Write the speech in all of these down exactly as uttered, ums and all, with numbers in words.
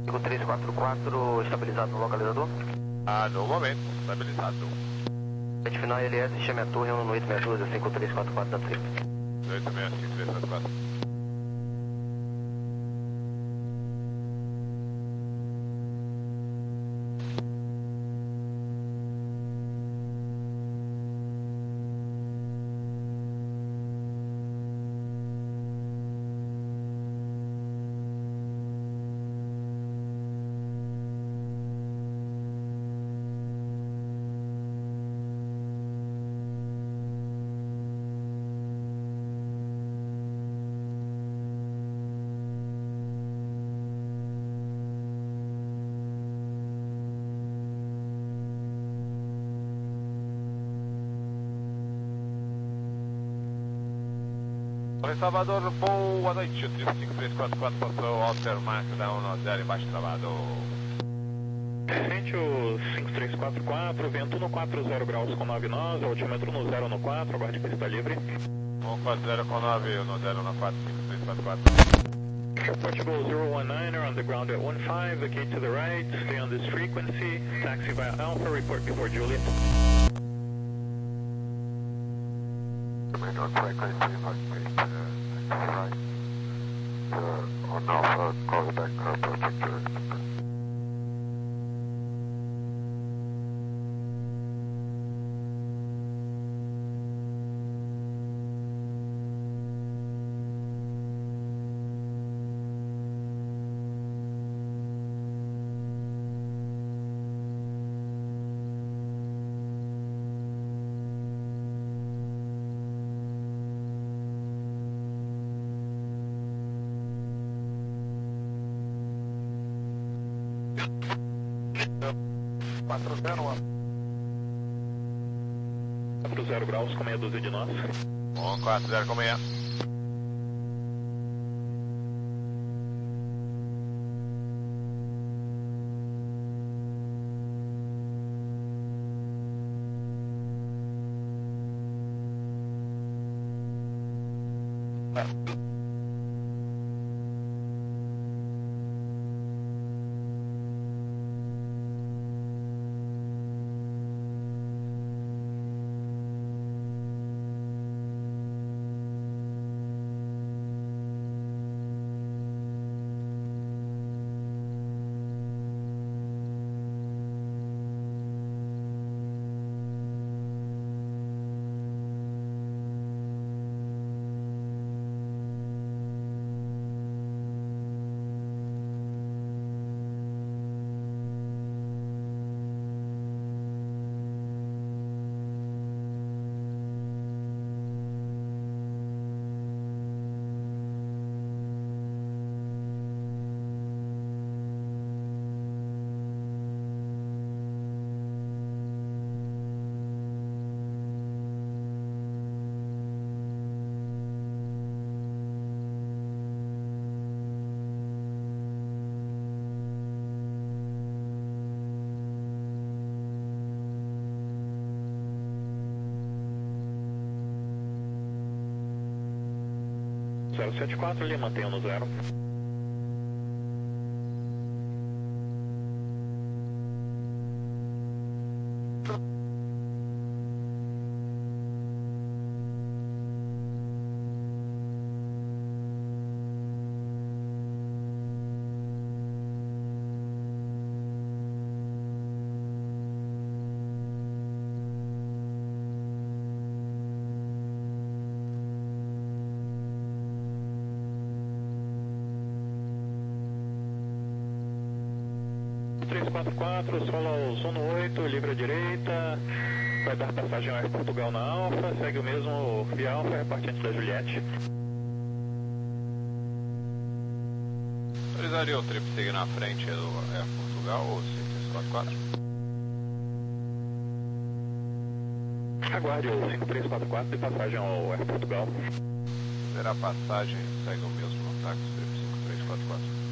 cinco três quatro quatro, estabilizado no localizador? Ah, no momento, estabilizado. Rede final L S, chame a torre, um no oito seis dois, cinco três quatro quatro da trip. oito seis cinco três quatro quatro. Oi, Salvador, boa noite. O Trip cinco três quatro quatro passou Alter Mark da um zero embaixo travado. Frente o cinco três quatro quatro, vento no quatro zero graus com nove nós, altímetro no zero no quatro, aguarde pista livre. um quatro zero com nove, no zero no quatro, cinco três quatro quatro. Portugal zero one niner on the ground at one five, vacate to the right, stay on this frequency, taxi via Alpha, report before Juliet. Remain on frequency, vacate uh, right, uh, on Alpha, call back, uh, approaching Juliet. quatro zero quatro zero graus com meia dúzia de nós. um quatro zero com meia. zero sete quatro, ele mantenha no zero. três quatro quatro, solo ao sono oito, livre à direita, vai dar passagem ao Air Portugal na Alfa, segue o mesmo via Alfa, repartiente da Juliette. Autorizaria o Trip seguir na frente do Air Portugal ou cinco três quatro quatro? Aguarde o cinco três quatro quatro de passagem ao Air Portugal. Será passagem, segue o mesmo táxi Trip cinco três quatro quatro.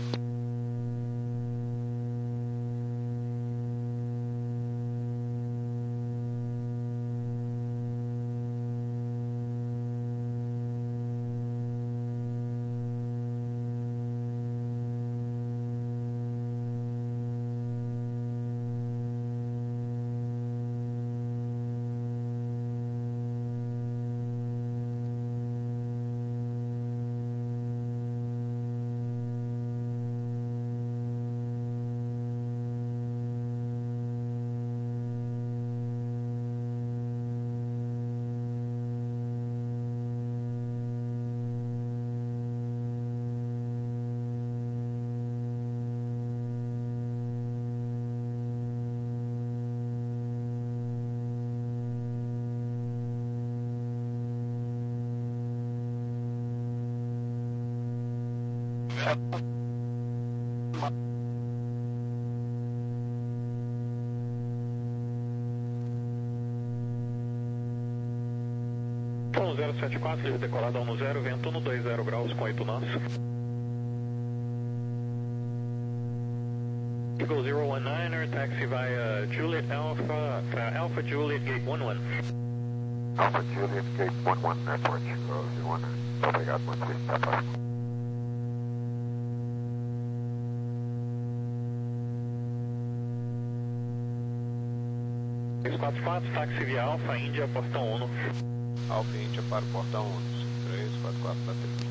um zero sete quatro, livre decolado um zero, vento no dois zero graus com oito nós. Eagle zero one niner, taxi via Juliet Alpha, uh, Alpha Juliet Gate one one. Alpha Juliet Gate one one, airport, zero one nine. Obrigado, bom dia, até a próxima. três quatro quatro, táxi via Alpha, Índia, portão Uno. Alfa Índia para o portão um, cinco três quatro quatro para trinta.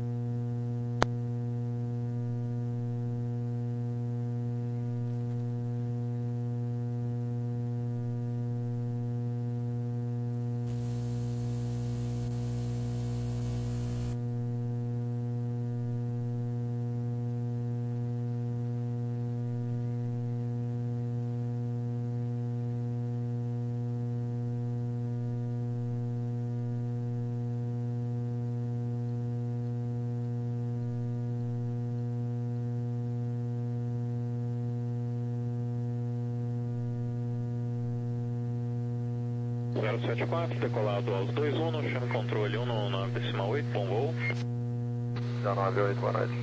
zero sete quatro, decolado aos dois Uno, chame controle Uno na decimal oito, bom voo. dezenove oito, boa noite.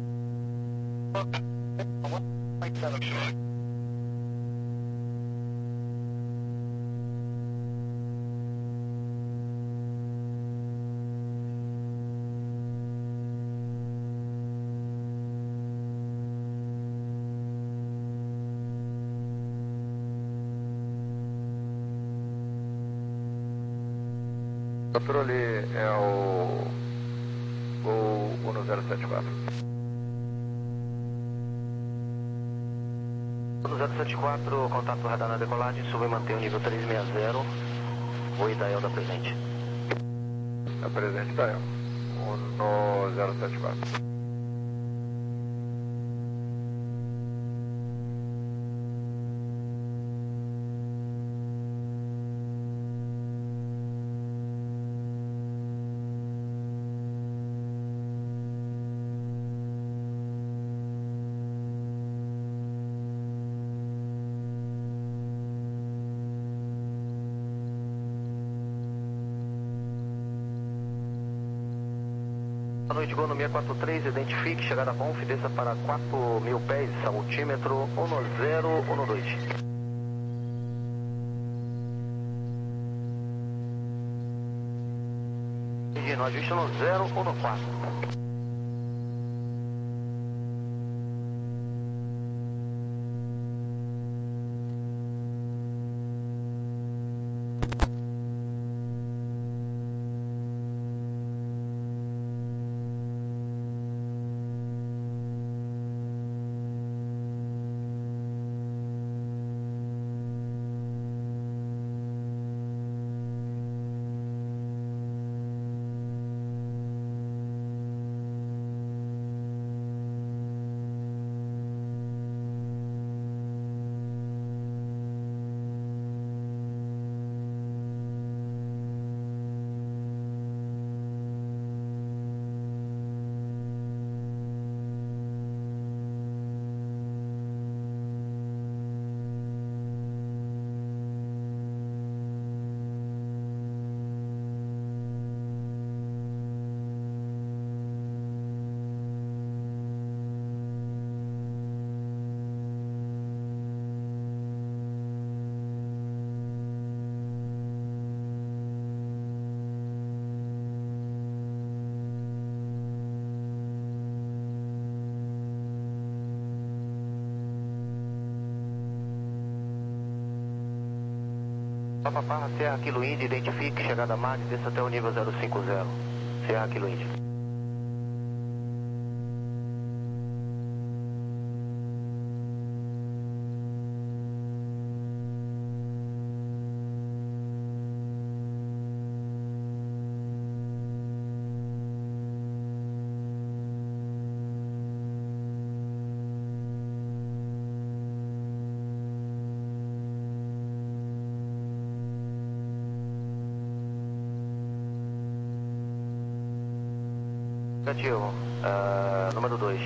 Controle é o voo um zero sete quatro. um zero sete quatro, contato radar na decolagem, sube e mantém o nível trezentos e sessenta, voo Idael da presente. Da presente Idael, um zero sete quatro. Boa noite, Gol no seis quatro três, identifique, chegada a Bonf, desça para quatro mil pés, altímetro um zero um dois. E no ajuste no zero um quatro. Papa Parra, Serra Kilo Indy, identifique, chegada a Mag, desça até o nível zero cinco zero. Serra Kilo Indy. Negativo. Uh, número dois.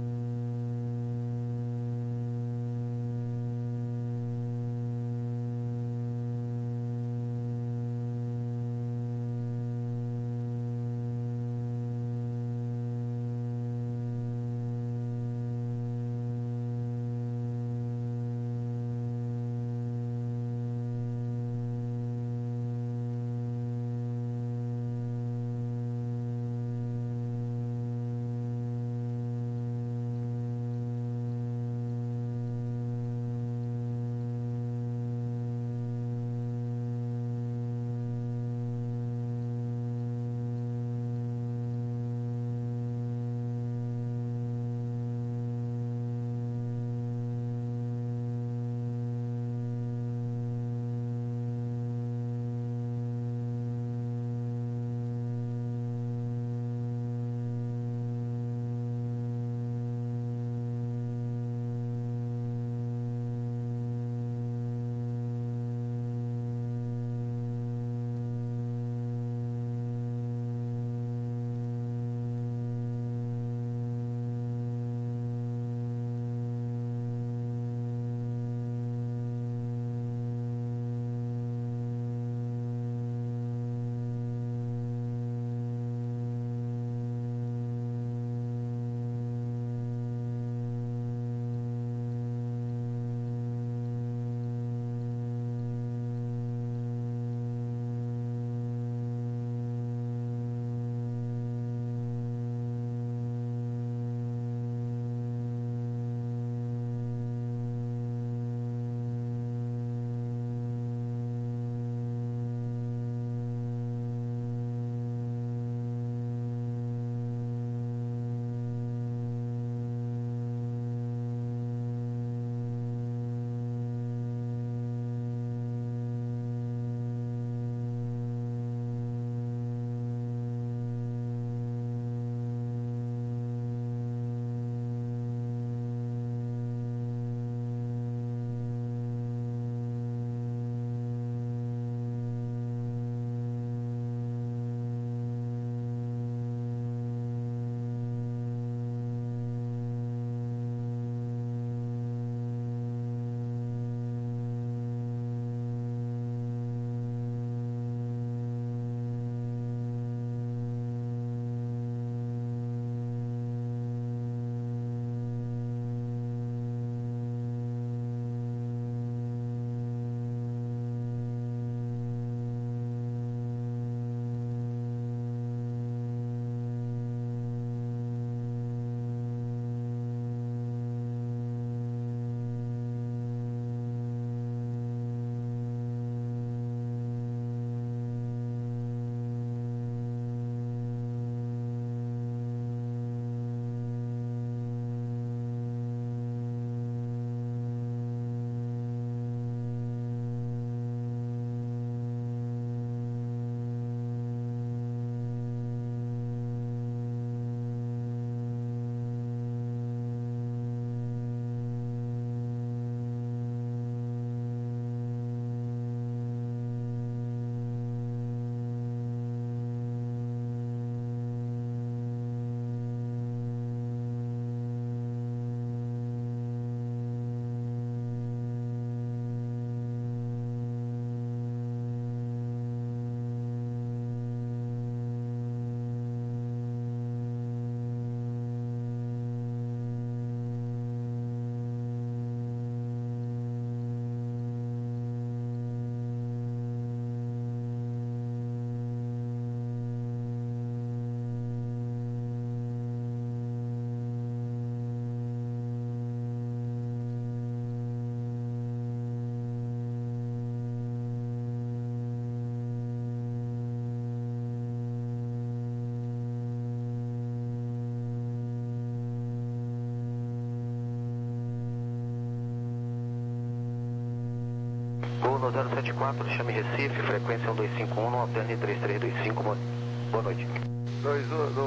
no zero sete quatro, chame Recife, frequência um dois cinco um, alterne três três dois cinco, boa noite. dois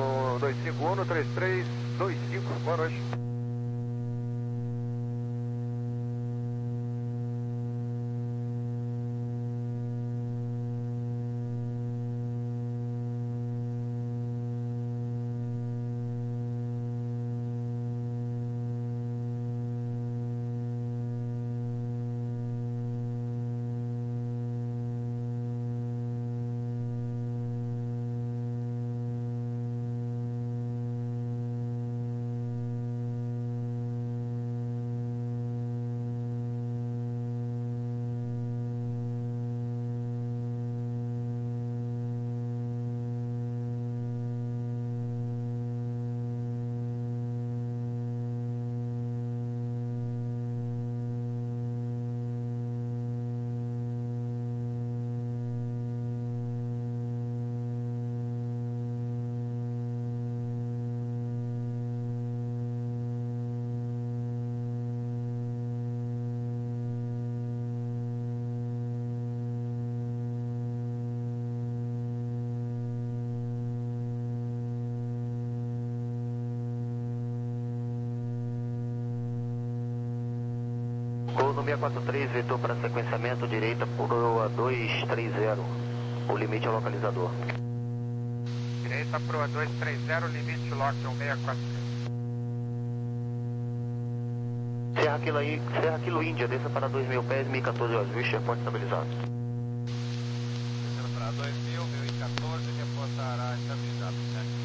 cinco um, três três dois cinco, boa noite. Gol no seis quatro três, vetor para sequenciamento, direita por dois três zero. O limite é o localizador. Direita pro dois três zero, limite lock um seis quatro três. Serra Kilo, Serra Kilo Índia, desça para dois mil pés, mil e quatorze Oswald, checkpoint estabilizado. Descendo para dois mil, mil e quatorze, reportará estabilizado, certo?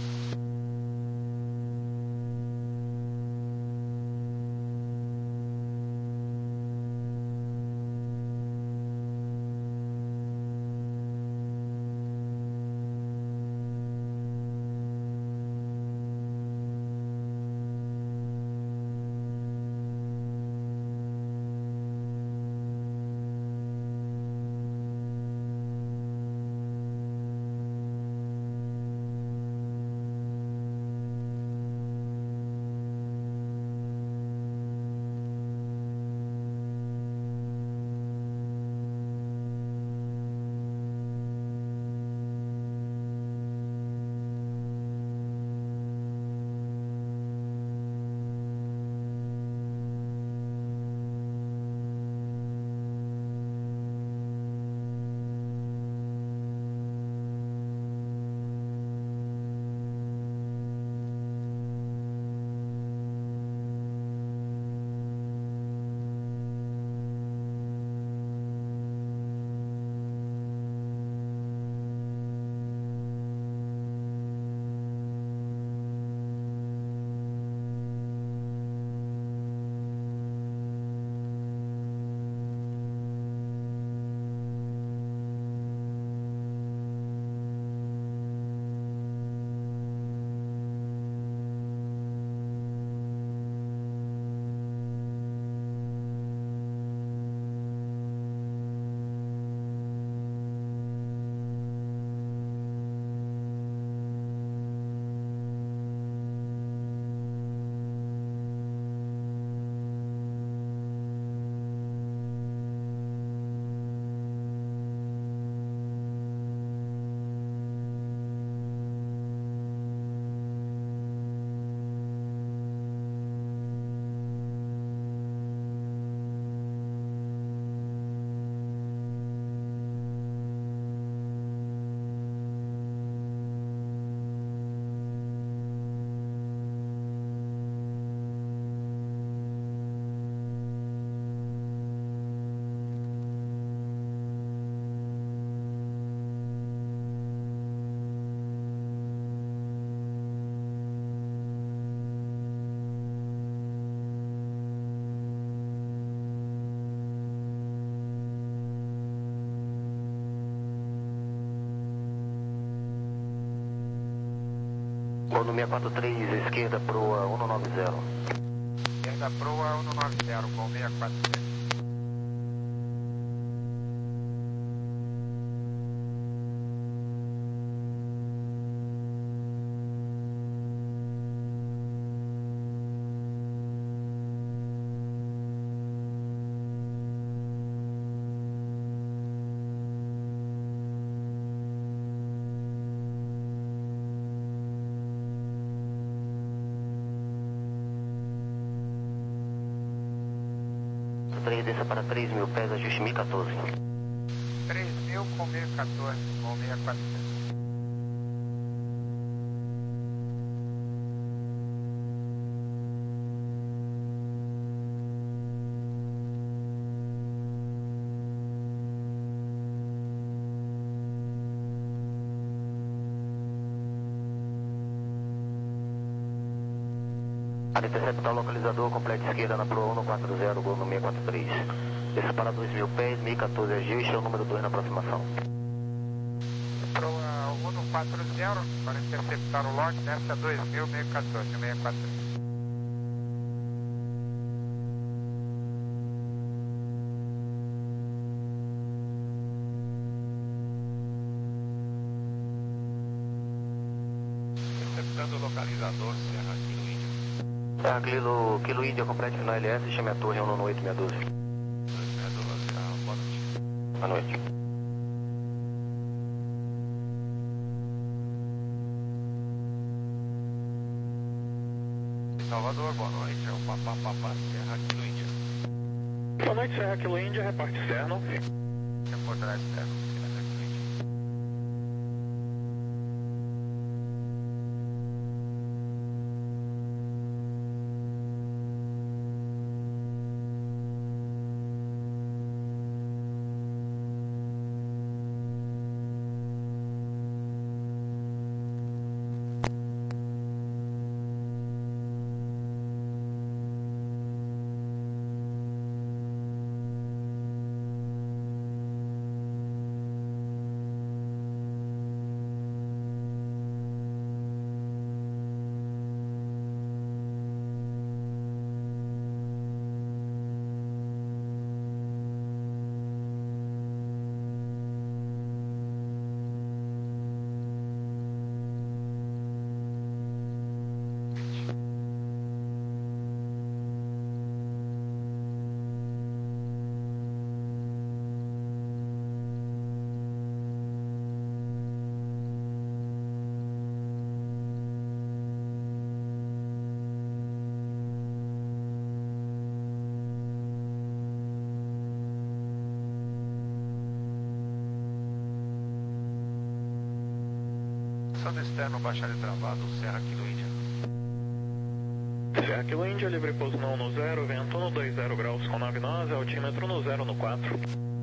Gol no seis quatro três, esquerda proa um nove zero. Esquerda proa um nove zero, com seis quatro três. três, desça para três mil pés, ajuste mil e quatorze. três mil com mil e quatorze, com seis quatro três. Área interceptar o localizador, complete esquerda na proa um quatro zero, gol no seis quatro três. Desça para dois mil pés, mil e quatorze ajuste, é o número dois na aproximação. Proa um quatro zero, para interceptar o log, nessa dois mil, mil e quatorze, seis quatro três. Interceptando o localizador, Serra Kilo Índia. Serra Kilo, Kilo Índia, complete final L S, chame a torre um oito seis doze. Boa noite. Boa noite. Salvador, boa noite. É o Papá Papá Serra Kilo Índia. Boa noite, Serra Kilo India, reporte externo. Reportar externo, Serra Kilo India. Passando externo, baixar e travado, Serra Kilo India. Serra Kilo India, livre pouso no um no zero, vento no dois zero graus com nove nós, altímetro no zero no quatro.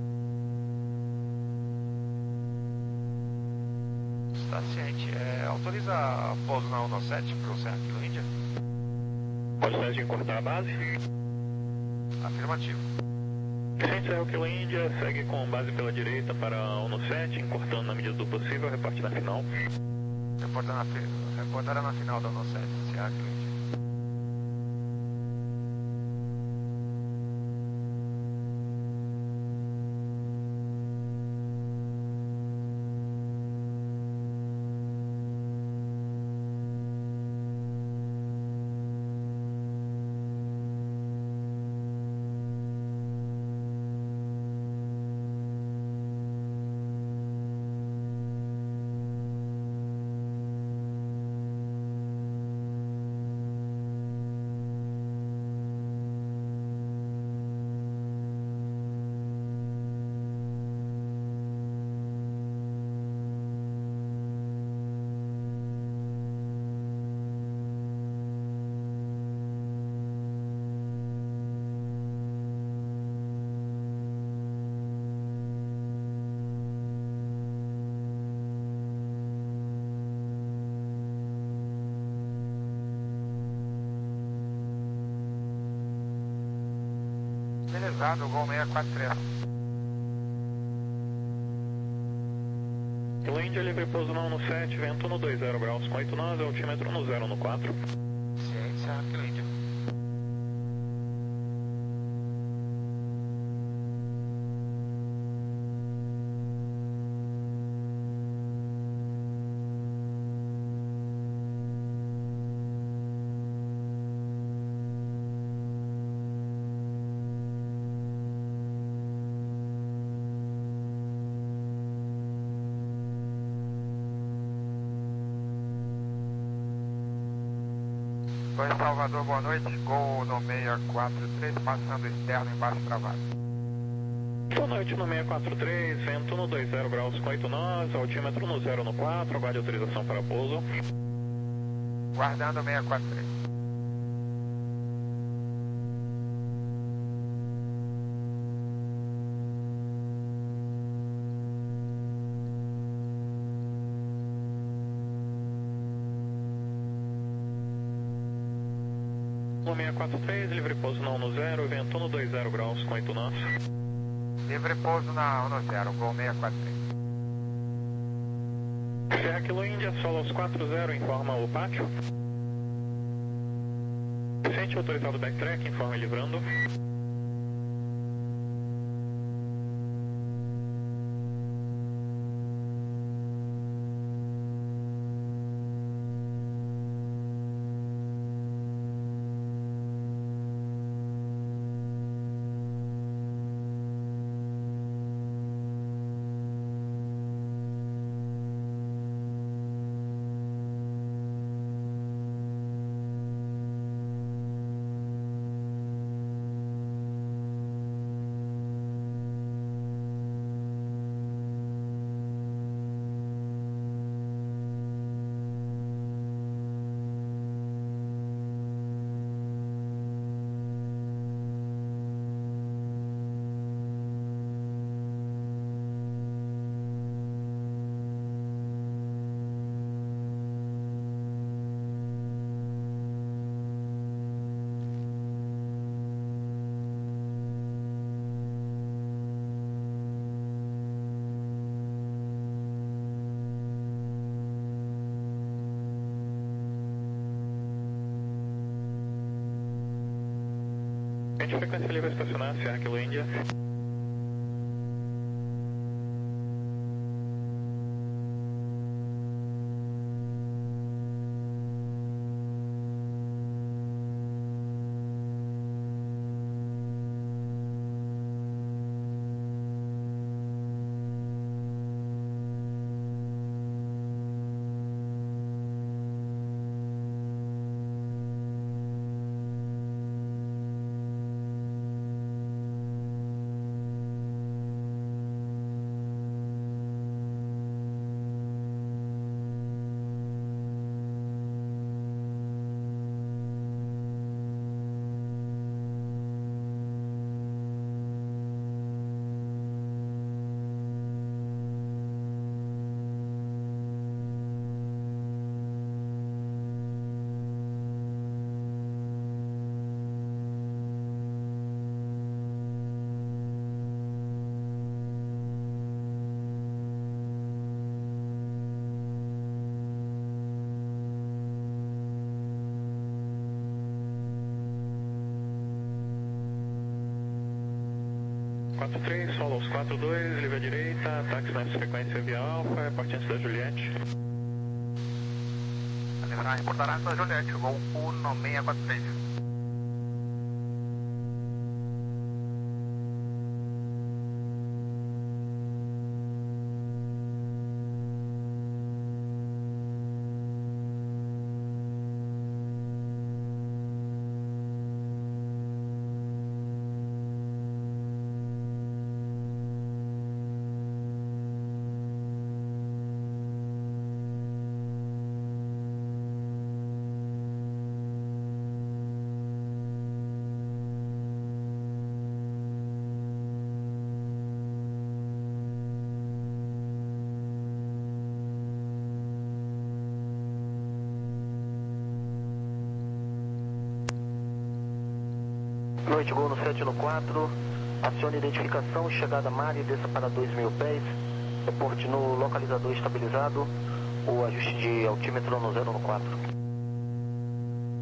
Está ciente. É, autoriza pouso na um no sete para o Serra Kilo India? Pode de encurtar a base? Afirmativo. Ciente, Serra Kilo India, segue com base pela direita para um no sete, encurtando na medida do possível, reporte na final. Reportar na, reportará na final da um no sete, Serra Kilo India. Belezado, Gol seis quatro três. Kilo India, livre pouso no um no sete, vento no dois zero graus com oito nós, altímetro no zero no quatro. Ciente, Serra Kilo India. Oi, Salvador, boa noite. Gol no seis quatro três, passando externo, embaixo travado. Boa noite no seis quatro três, vento no dois zero graus com oito nós, altímetro no zero no quatro, aguarde autorização para pouso. Guardando seis quatro três. No seis quatro três, livre pouso no um no zero, vento no dois zero graus com oito nós. Livre pouso na um no zero, Gol seis quatro três. Serra Kilo India, solo aos quatro zero, informa o pátio. Ciente, autorizado backtrack, informe livrando. Gente, frequência livre a estacionar, Sierra Kilo India. quatro três, follows quatro dois, livre à direita, táxi na frequência via Alfa, reporte antes da Juliette. Livrar, reportar antes da Juliette, voo um seis quatro três. Noite, Gol no sete no quatro, acione identificação, chegada Mari e desça para dois mil pés, reporte no localizador estabilizado, o ajuste de altímetro no zero no quatro.